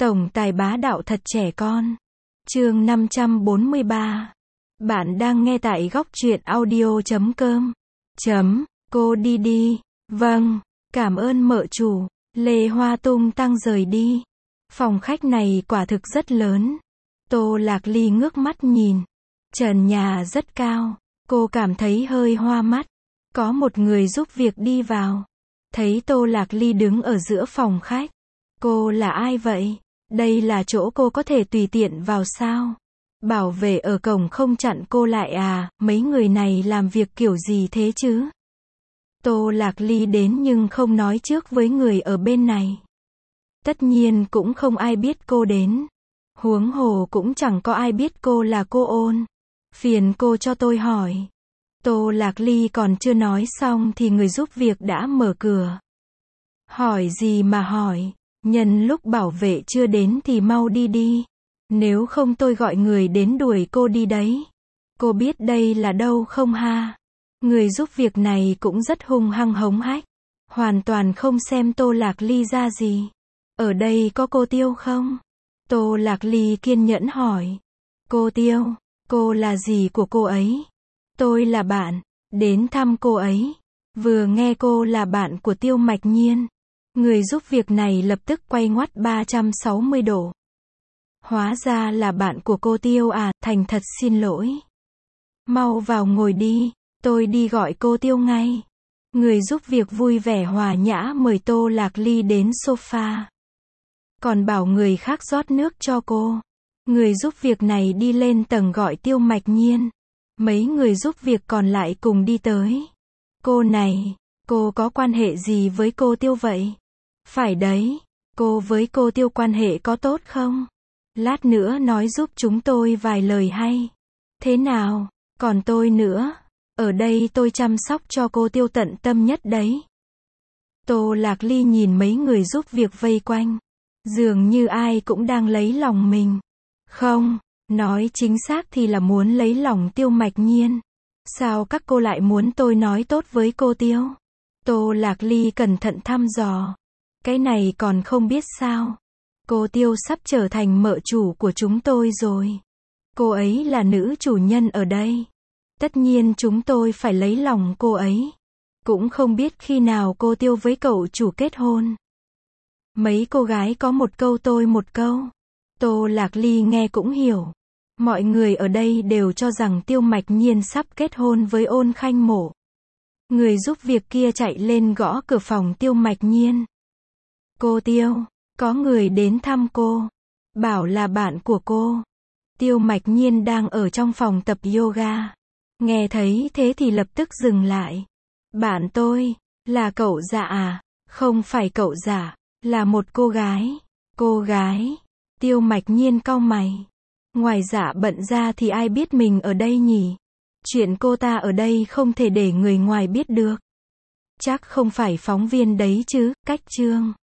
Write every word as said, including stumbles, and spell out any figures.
Tổng tài bá đạo thật trẻ con. Chương năm trăm bốn mươi ba. Bạn đang nghe tại góc truyện audio chấm com. Chấm, cô đi đi. Vâng, cảm ơn mợ chủ. Lê Hoa tung tăng rời đi. Phòng khách này quả thực rất lớn. Tô Lạc Ly ngước mắt nhìn. Trần nhà rất cao. Cô cảm thấy hơi hoa mắt. Có một người giúp việc đi vào. Thấy Tô Lạc Ly đứng ở giữa phòng khách. Cô là ai vậy? Đây là chỗ cô có thể tùy tiện vào sao? Bảo vệ ở cổng không chặn cô lại à? Mấy người này làm việc kiểu gì thế chứ? Tô Lạc Ly đến nhưng không nói trước với người ở bên này. Tất nhiên cũng không ai biết cô đến. Huống hồ cũng chẳng có ai biết cô là cô Ôn. Phiền cô cho tôi hỏi. Tô Lạc Ly còn chưa nói xong thì người giúp việc đã mở cửa. Hỏi gì mà hỏi? Nhân lúc bảo vệ chưa đến thì mau đi đi. Nếu không tôi gọi người đến đuổi cô đi đấy. Cô biết đây là đâu không ha? Người giúp việc này cũng rất hung hăng hống hách. Hoàn toàn không xem Tô Lạc Ly ra gì. Ở đây có cô Tiêu không? Tô Lạc Ly kiên nhẫn hỏi. Cô Tiêu, cô là gì của cô ấy? Tôi là bạn, đến thăm cô ấy. Vừa nghe cô là bạn của Tiêu Mạch Nhiên. Người giúp việc này lập tức quay ngoắt ba trăm sáu mươi độ. Hóa ra là bạn của cô Tiêu à, thành thật xin lỗi. Mau vào ngồi đi, tôi đi gọi cô Tiêu ngay. Người giúp việc vui vẻ hòa nhã mời Tô Lạc Ly đến sofa. Còn bảo người khác rót nước cho cô. Người giúp việc này đi lên tầng gọi Tiêu Mạch Nhiên. Mấy người giúp việc còn lại cùng đi tới. Cô này, cô có quan hệ gì với cô Tiêu vậy? Phải đấy, cô với cô Tiêu quan hệ có tốt không? Lát nữa nói giúp chúng tôi vài lời hay. Thế nào, còn tôi nữa. Ở đây tôi chăm sóc cho cô Tiêu tận tâm nhất đấy. Tô Lạc Ly nhìn mấy người giúp việc vây quanh. Dường như ai cũng đang lấy lòng mình. Không, nói chính xác thì là muốn lấy lòng Tiêu Mạch Nhiên. Sao các cô lại muốn tôi nói tốt với cô Tiêu? Tô Lạc Ly cẩn thận thăm dò. Cái này còn không biết sao? Cô Tiêu sắp trở thành mợ chủ của chúng tôi rồi. Cô ấy là nữ chủ nhân ở đây. Tất nhiên chúng tôi phải lấy lòng cô ấy. Cũng không biết khi nào cô Tiêu với cậu chủ kết hôn. Mấy cô gái có một câu tôi một câu. Tô Lạc Ly nghe cũng hiểu. Mọi người ở đây đều cho rằng Tiêu Mạch Nhiên sắp kết hôn với Ôn Khanh Mộ. Người giúp việc kia chạy lên gõ cửa phòng Tiêu Mạch Nhiên. Cô Tiêu, có người đến thăm cô. Bảo là bạn của cô. Tiêu Mạch Nhiên đang ở trong phòng tập yoga. Nghe thấy thế thì lập tức dừng lại. Bạn tôi, là cậu Dạ à? Không phải cậu Dạ, là một cô gái. Cô gái. Tiêu Mạch Nhiên cau mày. Ngoài Dạ bận ra thì ai biết mình ở đây nhỉ? Chuyện cô ta ở đây không thể để người ngoài biết được. Chắc không phải phóng viên đấy chứ, cách chương.